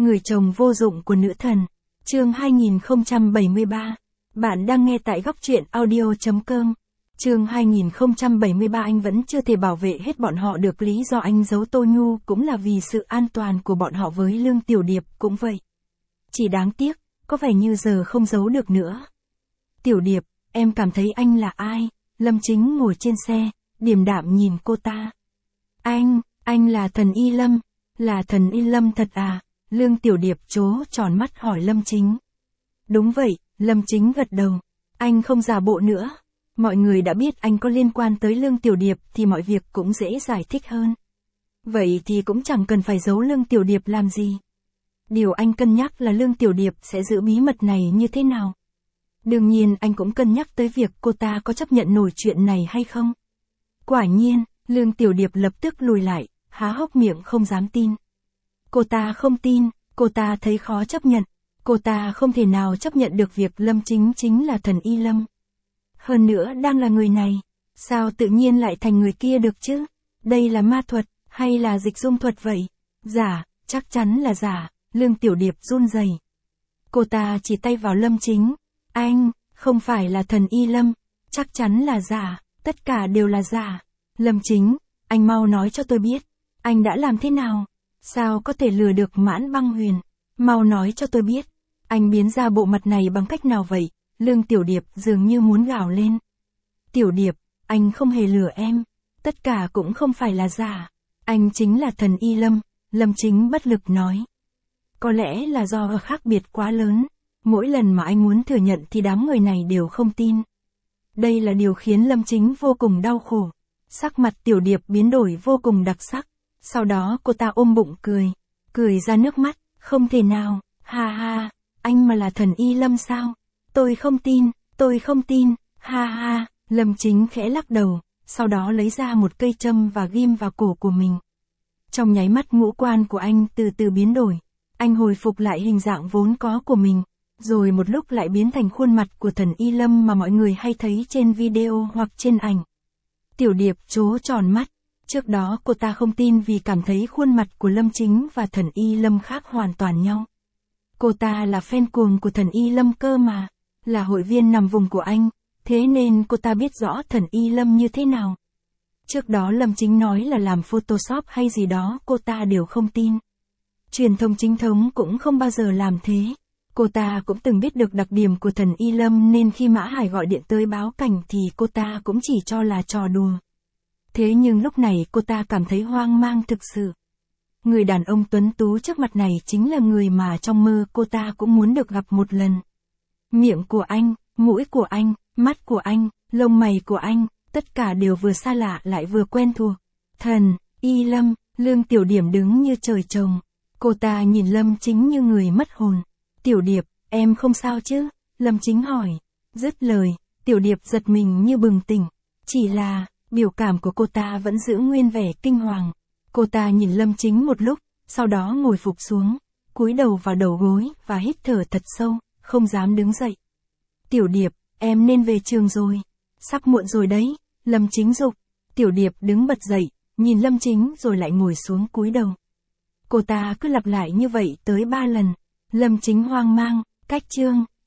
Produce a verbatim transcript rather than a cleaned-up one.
Người chồng vô dụng của nữ thần. Chương hai nghìn không trăm bảy mươi ba. Bạn đang nghe tại góc truyện audio chấm com. Chương hai nghìn không trăm bảy mươi ba. Anh vẫn chưa thể bảo vệ hết bọn họ được, lý do anh giấu Tô Nhu cũng là vì sự an toàn của bọn họ, với Lương Tiểu Điệp cũng vậy. Chỉ đáng tiếc, có vẻ như giờ không giấu được nữa. Tiểu Điệp, em cảm thấy anh là ai? Lâm Chính ngồi trên xe, điềm đạm nhìn cô ta. Anh, anh là thần Y Lâm, là thần Y Lâm thật à? Lương Tiểu Điệp trố tròn mắt hỏi Lâm Chính. Đúng vậy, Lâm Chính gật đầu. Anh không giả bộ nữa. Mọi người đã biết anh có liên quan tới Lương Tiểu Điệp thì mọi việc cũng dễ giải thích hơn. Vậy thì cũng chẳng cần phải giấu Lương Tiểu Điệp làm gì. Điều anh cân nhắc là Lương Tiểu Điệp sẽ giữ bí mật này như thế nào. Đương nhiên anh cũng cân nhắc tới việc cô ta có chấp nhận nổi chuyện này hay không. Quả nhiên, Lương Tiểu Điệp lập tức lùi lại, há hốc miệng không dám tin. Cô ta không tin, cô ta thấy khó chấp nhận. Cô ta không thể nào chấp nhận được việc Lâm Chính chính là thần Y Lâm. Hơn nữa đang là người này, sao tự nhiên lại thành người kia được chứ? Đây là ma thuật, hay là dịch dung thuật vậy? Giả, chắc chắn là giả. Lương Tiểu Điệp run rẩy. Cô ta chỉ tay vào Lâm Chính. Anh, không phải là thần Y Lâm, chắc chắn là giả, tất cả đều là giả. Lâm Chính, anh mau nói cho tôi biết, anh đã làm thế nào? Sao có thể lừa được Mãn Băng Huyền? Mau nói cho tôi biết, anh biến ra bộ mặt này bằng cách nào vậy? Lương Tiểu Điệp dường như muốn gào lên. Tiểu Điệp, anh không hề lừa em, tất cả cũng không phải là giả. Anh chính là thần Y Lâm, Lâm Chính bất lực nói. Có lẽ là do khác biệt quá lớn, mỗi lần mà anh muốn thừa nhận thì đám người này đều không tin. Đây là điều khiến Lâm Chính vô cùng đau khổ. Sắc mặt Tiểu Điệp biến đổi vô cùng đặc sắc. Sau đó cô ta ôm bụng cười, cười ra nước mắt. Không thể nào, ha ha, anh mà là thần Y Lâm sao? Tôi không tin, tôi không tin, ha ha. Lâm Chính khẽ lắc đầu, sau đó lấy ra một cây châm và ghim vào cổ của mình. Trong nháy mắt ngũ quan của anh từ từ biến đổi. Anh hồi phục lại hình dạng vốn có của mình, rồi một lúc lại biến thành khuôn mặt của thần Y Lâm mà mọi người hay thấy trên video hoặc trên ảnh. Tiểu Điệp trố tròn mắt. Trước đó cô ta không tin vì cảm thấy khuôn mặt của Lâm Chính và thần Y Lâm khác hoàn toàn nhau. Cô ta là fan cuồng của thần Y Lâm cơ mà, là hội viên nằm vùng của anh, thế nên cô ta biết rõ thần Y Lâm như thế nào. Trước đó Lâm Chính nói là làm Photoshop hay gì đó, cô ta đều không tin. Truyền thông chính thống cũng không bao giờ làm thế. Cô ta cũng từng biết được đặc điểm của thần Y Lâm nên khi Mã Hải gọi điện tới báo cảnh thì cô ta cũng chỉ cho là trò đùa. Thế nhưng lúc này cô ta cảm thấy hoang mang thực sự. Người đàn ông tuấn tú trước mặt này chính là người mà trong mơ cô ta cũng muốn được gặp một lần. Miệng của anh, mũi của anh, mắt của anh, lông mày của anh, tất cả đều vừa xa lạ lại vừa quen thuộc. Thần Y Lâm, Lương Tiểu Điệp đứng như trời trồng. Cô ta nhìn Lâm Chính như người mất hồn. Tiểu Điệp, em không sao chứ? Lâm Chính hỏi. Dứt lời, Tiểu Điệp giật mình như bừng tỉnh. Chỉ là, biểu cảm của cô ta vẫn giữ nguyên vẻ kinh hoàng. Cô ta nhìn Lâm Chính một lúc, sau đó ngồi phục xuống, cúi đầu vào đầu gối và hít thở thật sâu, không dám đứng dậy. Tiểu Điệp, em nên về trường rồi. Sắp muộn rồi đấy, Lâm Chính giục. Tiểu Điệp đứng bật dậy, nhìn Lâm Chính rồi lại ngồi xuống cúi đầu. Cô ta cứ lặp lại như vậy tới ba lần. Lâm Chính hoang mang, cách chương.